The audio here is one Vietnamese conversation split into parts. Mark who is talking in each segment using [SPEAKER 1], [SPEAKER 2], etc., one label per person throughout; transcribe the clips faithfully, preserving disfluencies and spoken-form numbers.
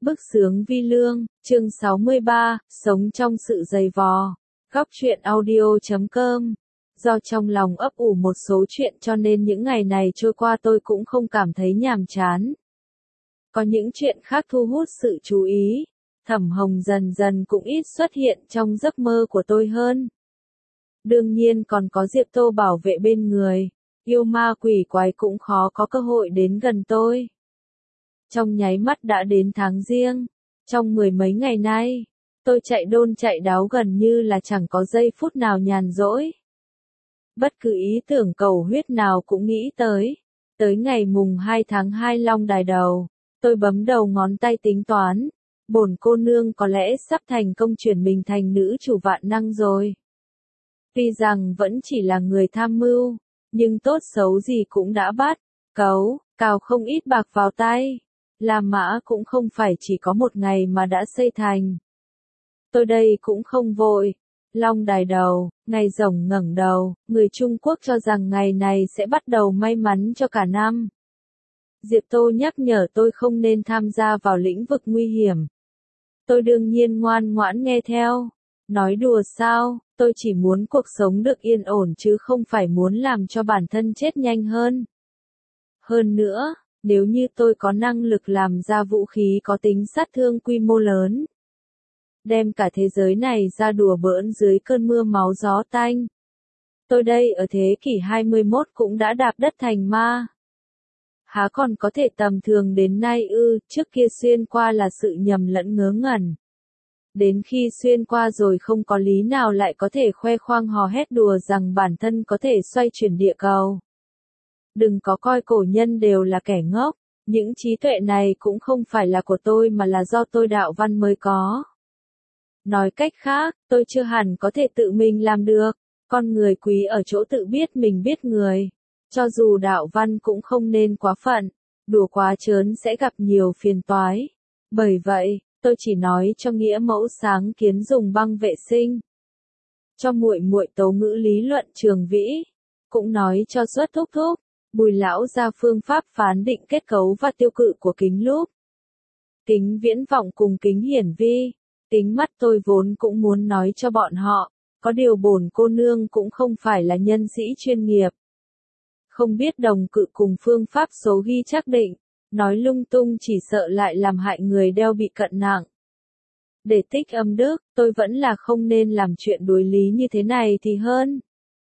[SPEAKER 1] Bức xướng vi lương, chương sáu mươi ba, sống trong sự dày vò. Góc truyện audio chấm com. Do trong lòng ấp ủ một số chuyện cho nên những ngày này trôi qua tôi cũng không cảm thấy nhàm chán. Có những chuyện khác thu hút sự chú ý, Thẩm Hồng dần dần cũng ít xuất hiện trong giấc mơ của tôi hơn. Đương nhiên còn có Diệp Tô bảo vệ bên người, yêu ma quỷ quái cũng khó có cơ hội đến gần tôi. Trong nháy mắt đã đến tháng Giêng, trong mười mấy ngày nay, tôi chạy đôn chạy đáo gần như là chẳng có giây phút nào nhàn rỗi. Bất cứ ý tưởng cầu huyết nào cũng nghĩ tới. Tới ngày mùng hai tháng hai long đài đầu, tôi bấm đầu ngón tay tính toán, bổn cô nương có lẽ sắp thành công chuyển mình thành nữ chủ vạn năng rồi. Tuy rằng vẫn chỉ là người tham mưu, nhưng tốt xấu gì cũng đã bắt, cấu, cào không ít bạc vào tay. La Mã cũng không phải chỉ có một ngày mà đã xây thành. Tôi đây cũng không vội. Long đài đầu, ngày rồng ngẩng đầu, người Trung Quốc cho rằng ngày này sẽ bắt đầu may mắn cho cả năm. Diệp Tô nhắc nhở tôi không nên tham gia vào lĩnh vực nguy hiểm. Tôi đương nhiên ngoan ngoãn nghe theo. Nói đùa sao, tôi chỉ muốn cuộc sống được yên ổn chứ không phải muốn làm cho bản thân chết nhanh hơn. Hơn nữa, nếu như tôi có năng lực làm ra vũ khí có tính sát thương quy mô lớn, đem cả thế giới này ra đùa bỡn dưới cơn mưa máu gió tanh. Tôi đây ở thế kỷ hai mươi mốt cũng đã đạp đất thành ma. Há còn có thể tầm thường đến nay ư, trước kia xuyên qua là sự nhầm lẫn ngớ ngẩn. Đến khi xuyên qua rồi không có lý nào lại có thể khoe khoang hò hét đùa rằng bản thân có thể xoay chuyển địa cầu. Đừng có coi cổ nhân đều là kẻ ngốc, những trí tuệ này cũng không phải là của tôi mà là do tôi đạo văn mới có. Nói cách khác, tôi chưa hẳn có thể tự mình làm được, con người quý ở chỗ tự biết mình biết người. Cho dù đạo văn cũng không nên quá phận, đùa quá trớn sẽ gặp nhiều phiền toái. Bởi vậy, tôi chỉ nói cho nghĩa mẫu sáng kiến dùng băng vệ sinh. Cho muội muội tấu ngữ lý luận Trường Vĩ, cũng nói cho Xuất thúc thúc, Bùi lão ra phương pháp phán định kết cấu và tiêu cự của kính lúp. Kính viễn vọng cùng kính hiển vi, kính mắt tôi vốn cũng muốn nói cho bọn họ, có điều bổn cô nương cũng không phải là nhân sĩ chuyên nghiệp. Không biết đồng cự cùng phương pháp số ghi chắc định, nói lung tung chỉ sợ lại làm hại người đeo bị cận nặng. Để tích âm đức, tôi vẫn là không nên làm chuyện đối lý như thế này thì hơn.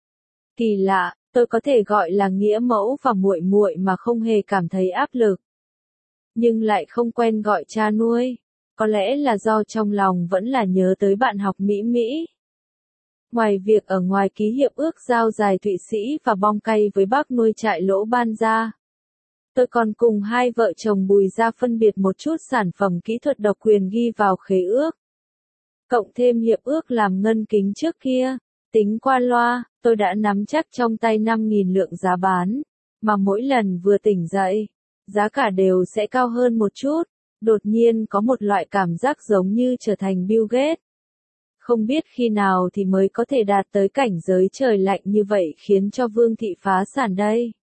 [SPEAKER 1] Kỳ lạ, tôi có thể gọi là nghĩa mẫu và muội muội mà không hề cảm thấy áp lực. Nhưng lại không quen gọi cha nuôi, có lẽ là do trong lòng vẫn là nhớ tới bạn học Mỹ Mỹ. Ngoài việc ở ngoài ký hiệp ước giao dài Thụy Sĩ và bong cay với bác nuôi trại Lỗ Ban Gia, tôi còn cùng hai vợ chồng Bùi Gia phân biệt một chút sản phẩm kỹ thuật độc quyền ghi vào khế ước. Cộng thêm hiệp ước làm ngân kính trước kia, tính qua loa, tôi đã nắm chắc trong tay năm nghìn lượng giá bán, mà mỗi lần vừa tỉnh dậy, giá cả đều sẽ cao hơn một chút. Đột nhiên có một loại cảm giác giống như trở thành Bill Gates. Không biết khi nào thì mới có thể đạt tới cảnh giới trời lạnh như vậy khiến cho Vương thị phá sản đây.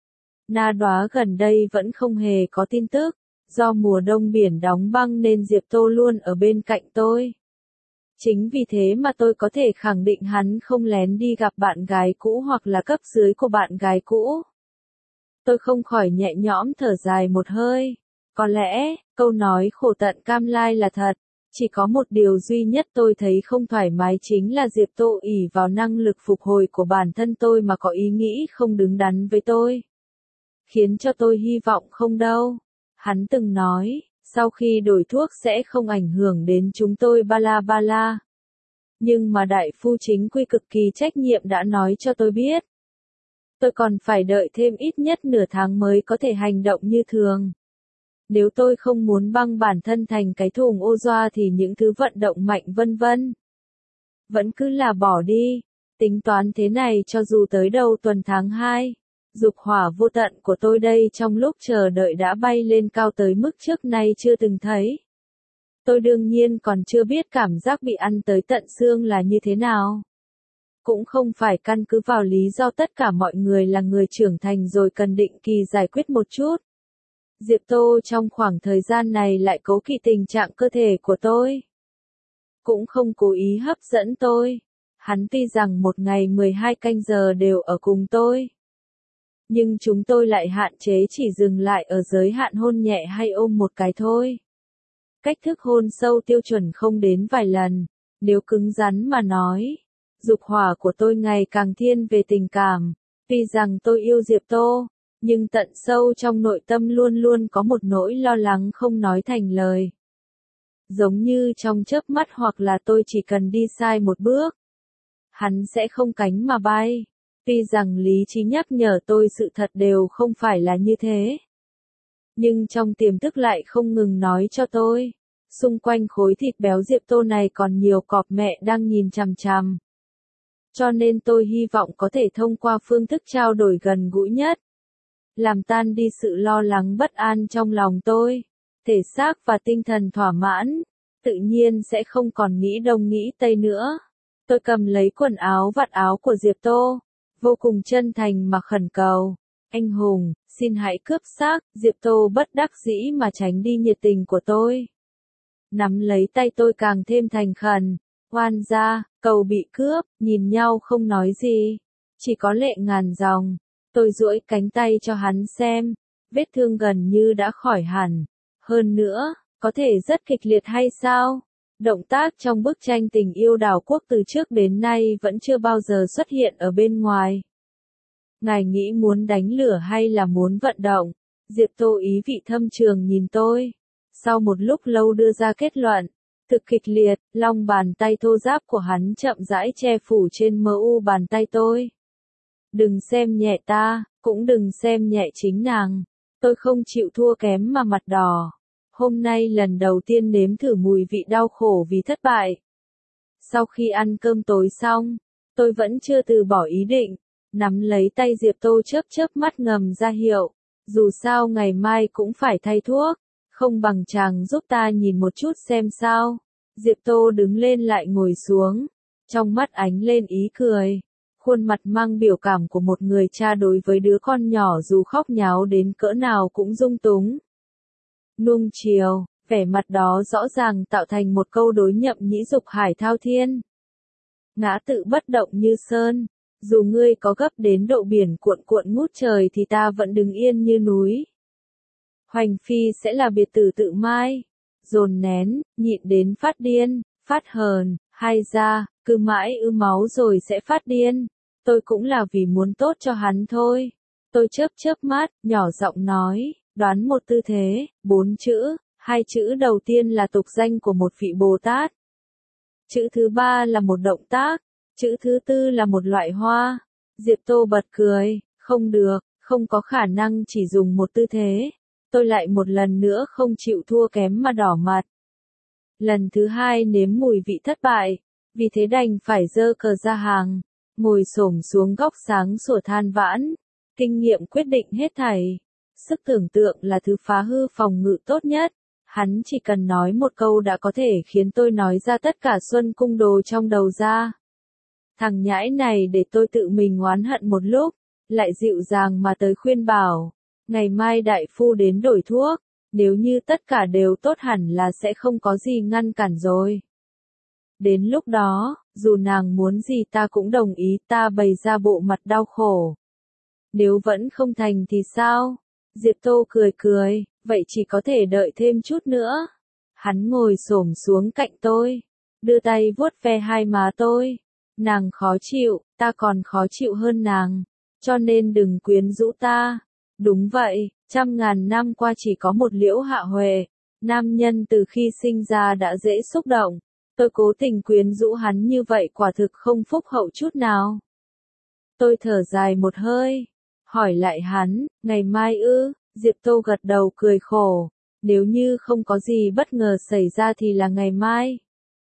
[SPEAKER 1] Na Đoá gần đây vẫn không hề có tin tức, do mùa đông biển đóng băng nên Diệp Tô luôn ở bên cạnh tôi. Chính vì thế mà tôi có thể khẳng định hắn không lén đi gặp bạn gái cũ hoặc là cấp dưới của bạn gái cũ. Tôi không khỏi nhẹ nhõm thở dài một hơi. Có lẽ, câu nói khổ tận cam lai là thật, chỉ có một điều duy nhất tôi thấy không thoải mái chính là Diệp Tô ỷ vào năng lực phục hồi của bản thân tôi mà có ý nghĩ không đứng đắn với tôi. Khiến cho tôi hy vọng không đâu. Hắn từng nói, sau khi đổi thuốc sẽ không ảnh hưởng đến chúng tôi ba la ba la. Nhưng mà đại phu chính quy cực kỳ trách nhiệm đã nói cho tôi biết. Tôi còn phải đợi thêm ít nhất nửa tháng mới có thể hành động như thường. Nếu tôi không muốn băng bản thân thành cái thùng ô doa thì những thứ vận động mạnh vân vân vẫn cứ là bỏ đi. Tính toán thế này cho dù tới đầu tuần tháng hai, dục hỏa vô tận của tôi đây trong lúc chờ đợi đã bay lên cao tới mức trước nay chưa từng thấy. Tôi đương nhiên còn chưa biết cảm giác bị ăn tới tận xương là như thế nào. Cũng không phải căn cứ vào lý do tất cả mọi người là người trưởng thành rồi cần định kỳ giải quyết một chút. Diệp Tô trong khoảng thời gian này lại cố kỵ tình trạng cơ thể của tôi. Cũng không cố ý hấp dẫn tôi. Hắn tuy rằng một ngày mười hai canh giờ đều ở cùng tôi. Nhưng chúng tôi lại hạn chế chỉ dừng lại ở giới hạn hôn nhẹ hay ôm một cái thôi. Cách thức hôn sâu tiêu chuẩn không đến vài lần. Nếu cứng rắn mà nói, dục hỏa của tôi ngày càng thiên về tình cảm. Tuy rằng tôi yêu Diệp Tô, nhưng tận sâu trong nội tâm luôn luôn có một nỗi lo lắng không nói thành lời. Giống như trong chớp mắt hoặc là tôi chỉ cần đi sai một bước, hắn sẽ không cánh mà bay. Tuy rằng lý trí nhắc nhở tôi sự thật đều không phải là như thế. Nhưng trong tiềm thức lại không ngừng nói cho tôi. Xung quanh khối thịt béo Diệp Tô này còn nhiều cọp mẹ đang nhìn chằm chằm. Cho nên tôi hy vọng có thể thông qua phương thức trao đổi gần gũi nhất. Làm tan đi sự lo lắng bất an trong lòng tôi. Thể xác và tinh thần thỏa mãn. Tự nhiên sẽ không còn nghĩ đông nghĩ tây nữa. Tôi cầm lấy quần áo vạt áo của Diệp Tô. Vô cùng chân thành mà khẩn cầu. Anh hùng, xin hãy cướp xác. Diệp Tô bất đắc dĩ mà tránh đi nhiệt tình của tôi. Nắm lấy tay tôi càng thêm thành khẩn. Oan gia, cầu bị cướp, nhìn nhau không nói gì. Chỉ có lệ ngàn dòng. Tôi duỗi cánh tay cho hắn xem. Vết thương gần như đã khỏi hẳn. Hơn nữa, có thể rất kịch liệt hay sao? Động tác trong bức tranh tình yêu đảo quốc từ trước đến nay vẫn chưa bao giờ xuất hiện ở bên ngoài. Ngài nghĩ muốn đánh lửa hay là muốn vận động? Diệp Tô ý vị thâm trường nhìn tôi. Sau một lúc lâu đưa ra kết luận. Thực kịch liệt, lòng bàn tay thô ráp của hắn chậm rãi che phủ trên mờ u bàn tay tôi. Đừng xem nhẹ ta, cũng đừng xem nhẹ chính nàng. Tôi không chịu thua kém mà mặt đỏ. Hôm nay lần đầu tiên nếm thử mùi vị đau khổ vì thất bại. Sau khi ăn cơm tối xong, tôi vẫn chưa từ bỏ ý định. Nắm lấy tay Diệp Tô chớp chớp mắt ngầm ra hiệu. Dù sao ngày mai cũng phải thay thuốc. Không bằng chàng giúp ta nhìn một chút xem sao. Diệp Tô đứng lên lại ngồi xuống. Trong mắt ánh lên ý cười. Khuôn mặt mang biểu cảm của một người cha đối với đứa con nhỏ dù khóc nháo đến cỡ nào cũng dung túng. Nuông chiều, vẻ mặt đó rõ ràng tạo thành một câu đối nhậm nhĩ dục hải thao thiên. Ngã tự bất động như sơn. Dù ngươi có gấp đến độ biển cuộn cuộn ngút trời thì ta vẫn đứng yên như núi. Hoành phi sẽ là biệt tử tự mai. Dồn nén, nhịn đến phát điên, phát hờn, hay ra, cứ mãi ư máu rồi sẽ phát điên. Tôi cũng là vì muốn tốt cho hắn thôi. Tôi chớp chớp mắt, nhỏ giọng nói, đoán một tư thế, bốn chữ, hai chữ đầu tiên là tục danh của một vị Bồ Tát. Chữ thứ ba là một động tác, chữ thứ tư là một loại hoa. Diệp Tô bật cười, không được, không có khả năng chỉ dùng một tư thế. Tôi lại một lần nữa không chịu thua kém mà đỏ mặt. Lần thứ hai nếm mùi vị thất bại, vì thế đành phải giơ cờ ra hàng, ngồi xổm xuống góc sáng sủa than vãn. Kinh nghiệm quyết định hết thảy. Sức tưởng tượng là thứ phá hư phòng ngự tốt nhất. Hắn chỉ cần nói một câu đã có thể khiến tôi nói ra tất cả xuân cung đồ trong đầu ra. Thằng nhãi này để tôi tự mình oán hận một lúc, lại dịu dàng mà tới khuyên bảo. Ngày mai đại phu đến đổi thuốc, nếu như tất cả đều tốt hẳn là sẽ không có gì ngăn cản rồi. Đến lúc đó, dù nàng muốn gì ta cũng đồng ý, ta bày ra bộ mặt đau khổ. Nếu vẫn không thành thì sao? Diệp Tô cười cười, vậy chỉ có thể đợi thêm chút nữa. Hắn ngồi xổm xuống cạnh tôi, đưa tay vuốt ve hai má tôi. Nàng khó chịu, ta còn khó chịu hơn nàng, cho nên đừng quyến rũ ta. Đúng vậy, trăm ngàn năm qua chỉ có một Liễu Hạ Huệ. Nam nhân từ khi sinh ra đã dễ xúc động. Tôi cố tình quyến rũ hắn như vậy quả thực không phúc hậu chút nào. Tôi thở dài một hơi, hỏi lại hắn, ngày mai ư? Diệp Tô gật đầu cười khổ. Nếu như không có gì bất ngờ xảy ra thì là ngày mai.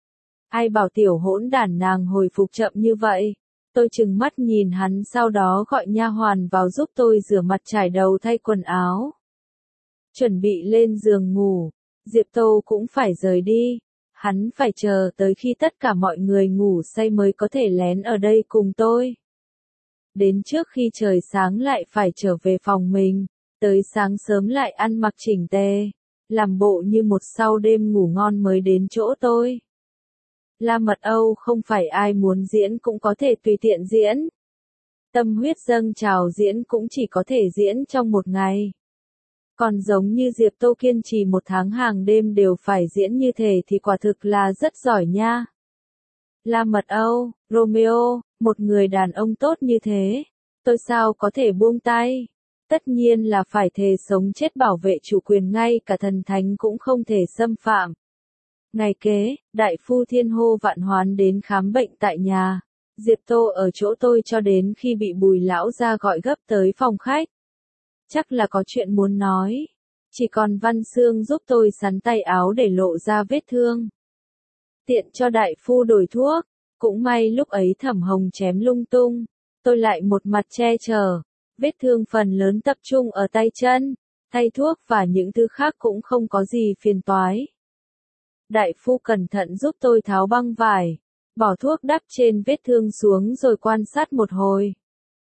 [SPEAKER 1] Ai bảo tiểu hỗn đản nàng hồi phục chậm như vậy? Tôi trừng mắt nhìn hắn, sau đó gọi nha hoàn vào giúp tôi rửa mặt trải đầu thay quần áo. Chuẩn bị lên giường ngủ. Diệp Tô cũng phải rời đi. Hắn phải chờ tới khi tất cả mọi người ngủ say mới có thể lén ở đây cùng tôi. Đến trước khi trời sáng lại phải trở về phòng mình. Tới sáng sớm lại ăn mặc chỉnh tề, làm bộ như một sau đêm ngủ ngon mới đến chỗ tôi. La Mật Âu không phải ai muốn diễn cũng có thể tùy tiện diễn. Tâm huyết dâng trào diễn cũng chỉ có thể diễn trong một ngày. Còn giống như Diệp Tô kiên trì một tháng hàng đêm đều phải diễn như thế thì quả thực là rất giỏi nha. La Mật Âu, Romeo, một người đàn ông tốt như thế, tôi sao có thể buông tay? Tất nhiên là phải thề sống chết bảo vệ chủ quyền, ngay cả thần thánh cũng không thể xâm phạm. Ngày kế, đại phu thiên hô vạn hoán đến khám bệnh tại nhà. Diệp Tô ở chỗ tôi cho đến khi bị Bùi lão gia gọi gấp tới phòng khách. Chắc là có chuyện muốn nói. Chỉ còn Văn Xương giúp tôi sắn tay áo để lộ ra vết thương. Tiện cho đại phu đổi thuốc. Cũng may lúc ấy Thẩm Hồng chém lung tung. Tôi lại một mặt che chở. Vết thương phần lớn tập trung ở tay chân. Thay thuốc và những thứ khác cũng không có gì phiền toái. Đại phu cẩn thận giúp tôi tháo băng vải. Bỏ thuốc đắp trên vết thương xuống rồi quan sát một hồi.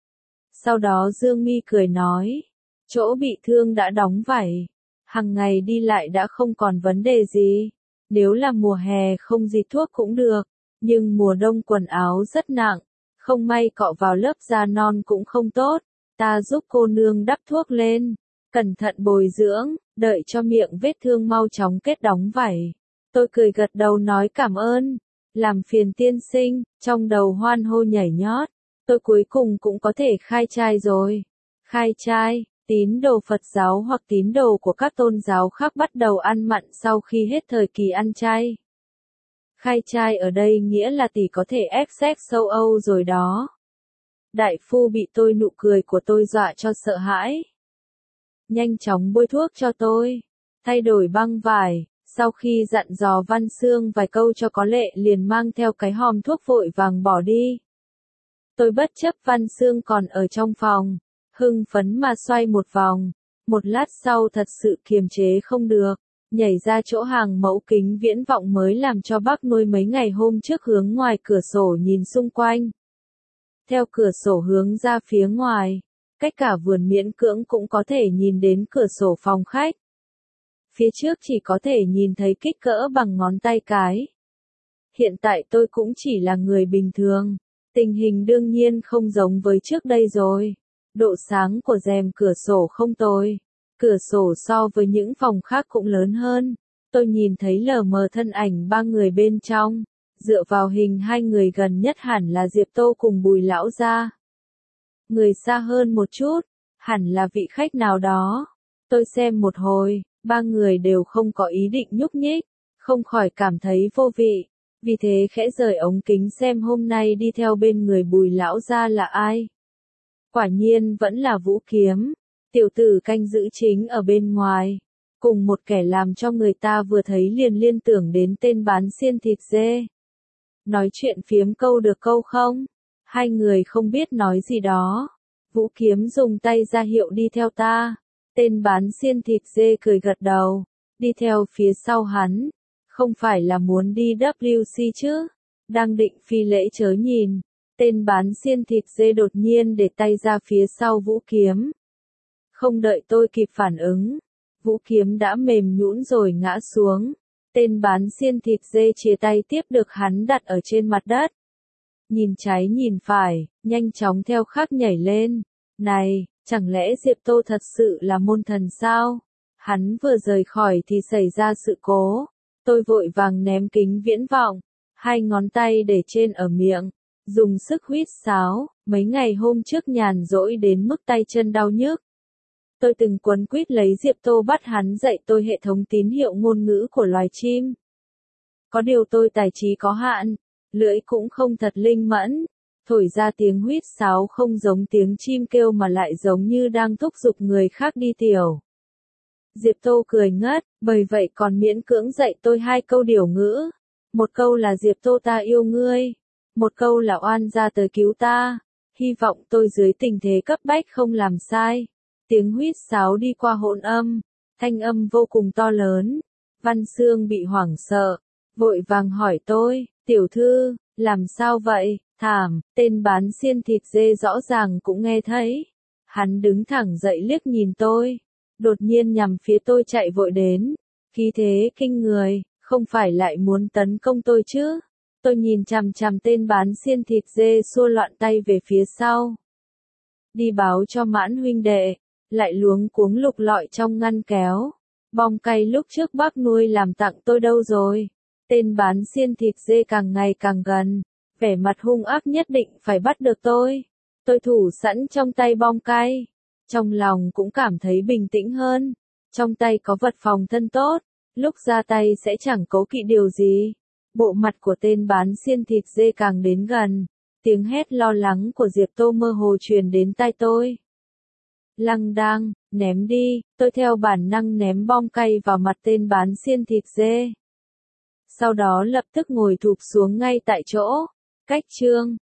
[SPEAKER 1] Sau đó Dương Mi cười nói. Chỗ bị thương đã đóng vải. Hằng ngày đi lại đã không còn vấn đề gì. Nếu là mùa hè không gì thuốc cũng được. Nhưng mùa đông quần áo rất nặng. Không may cọ vào lớp da non cũng không tốt. Ta giúp cô nương đắp thuốc lên. Cẩn thận bồi dưỡng. Đợi cho miệng vết thương mau chóng kết đóng vải. Tôi cười gật đầu nói cảm ơn. Làm phiền tiên sinh. Trong đầu hoan hô nhảy nhót. Tôi cuối cùng cũng có thể khai trai rồi. Khai trai. Tín đồ Phật giáo hoặc tín đồ của các tôn giáo khác bắt đầu ăn mặn sau khi hết thời kỳ ăn chay. Khai trai ở đây nghĩa là tỷ có thể ép xét châu Âu rồi đó. Đại phu bị tôi nụ cười của tôi dọa cho sợ hãi. Nhanh chóng bôi thuốc cho tôi. Thay đổi băng vải. Sau khi dặn dò Văn Xương vài câu cho có lệ liền mang theo cái hòm thuốc vội vàng bỏ đi. Tôi bất chấp Văn Xương còn ở trong phòng. Hưng phấn mà xoay một vòng. Một lát sau thật sự kiềm chế không được. Nhảy ra chỗ hàng mẫu kính viễn vọng mới làm cho bác nuôi mấy ngày hôm trước hướng ngoài cửa sổ nhìn xung quanh. Theo cửa sổ hướng ra phía ngoài. Cách cả vườn miễn cưỡng cũng có thể nhìn đến cửa sổ phòng khách. Phía trước chỉ có thể nhìn thấy kích cỡ bằng ngón tay cái. Hiện tại tôi cũng chỉ là người bình thường. Tình hình đương nhiên không giống với trước đây rồi. Độ sáng của rèm cửa sổ không tồi. Cửa sổ so với những phòng khác cũng lớn hơn. Tôi nhìn thấy lờ mờ thân ảnh ba người bên trong. Dựa vào hình hai người gần nhất hẳn là Diệp Tô cùng Bùi lão gia. Người xa hơn một chút, hẳn là vị khách nào đó. Tôi xem một hồi, ba người đều không có ý định nhúc nhích, không khỏi cảm thấy vô vị. Vì thế khẽ rời ống kính xem hôm nay đi theo bên người Bùi lão gia là ai. Quả nhiên vẫn là Vũ Kiếm, tiểu tử canh giữ chính ở bên ngoài, cùng một kẻ làm cho người ta vừa thấy liền liên tưởng đến tên bán xiên thịt dê. Nói chuyện phiếm câu được câu không? Hai người không biết nói gì đó. Vũ Kiếm dùng tay ra hiệu đi theo ta. Tên bán xiên thịt dê cười gật đầu, đi theo phía sau hắn. Không phải là muốn đi W C chứ? Đang định phi lễ chớ nhìn. Tên bán xiên thịt dê đột nhiên để tay ra phía sau Vũ Kiếm. Không đợi tôi kịp phản ứng, Vũ Kiếm đã mềm nhũn rồi ngã xuống. Tên bán xiên thịt dê chia tay tiếp được hắn đặt ở trên mặt đất. Nhìn trái nhìn phải, nhanh chóng theo khắc nhảy lên. Này, chẳng lẽ Diệp Tô thật sự là môn thần sao? Hắn vừa rời khỏi thì xảy ra sự cố. Tôi vội vàng ném kính viễn vọng, hai ngón tay để trên ở miệng, dùng sức huýt sáo. Mấy ngày hôm trước nhàn rỗi đến mức tay chân đau nhức. Tôi từng quấn quýt lấy Diệp Tô bắt hắn dạy tôi hệ thống tín hiệu ngôn ngữ của loài chim. Có điều tôi tài trí có hạn, lưỡi cũng không thật linh mẫn, thổi ra tiếng huýt sáo không giống tiếng chim kêu mà lại giống như đang thúc giục người khác đi tiểu. Diệp Tô cười ngất, bởi vậy còn miễn cưỡng dạy tôi hai câu điều ngữ. Một câu là Diệp Tô ta yêu ngươi, một câu là oan gia tới cứu ta. Hy vọng tôi dưới tình thế cấp bách không làm sai. Tiếng huýt sáo đi qua hỗn âm, thanh âm vô cùng to lớn. Văn Xương bị hoảng sợ, vội vàng hỏi tôi, tiểu thư, làm sao vậy? Thảm, tên bán xiên thịt dê rõ ràng cũng nghe thấy. Hắn đứng thẳng dậy liếc nhìn tôi, đột nhiên nhằm phía tôi chạy vội đến, khí thế kinh người, không phải lại muốn tấn công tôi chứ. Tôi nhìn chằm chằm tên bán xiên thịt dê xua loạn tay về phía sau. Đi báo cho Mãn huynh đệ, lại luống cuống lục lọi trong ngăn kéo. Bong cay lúc trước bác nuôi làm tặng tôi đâu rồi? Tên bán xiên thịt dê càng ngày càng gần, vẻ mặt hung ác nhất định phải bắt được tôi. Tôi thủ sẵn trong tay bong cay, trong lòng cũng cảm thấy bình tĩnh hơn. Trong tay có vật phòng thân tốt, lúc ra tay sẽ chẳng cố kỵ điều gì. Bộ mặt của tên bán xiên thịt dê càng đến gần, tiếng hét lo lắng của Diệp Tô mơ hồ truyền đến tai tôi. Lăng đang, ném đi, tôi theo bản năng ném bom cay vào mặt tên bán xiên thịt dê. Sau đó lập tức ngồi thụp xuống ngay tại chỗ. Cách chương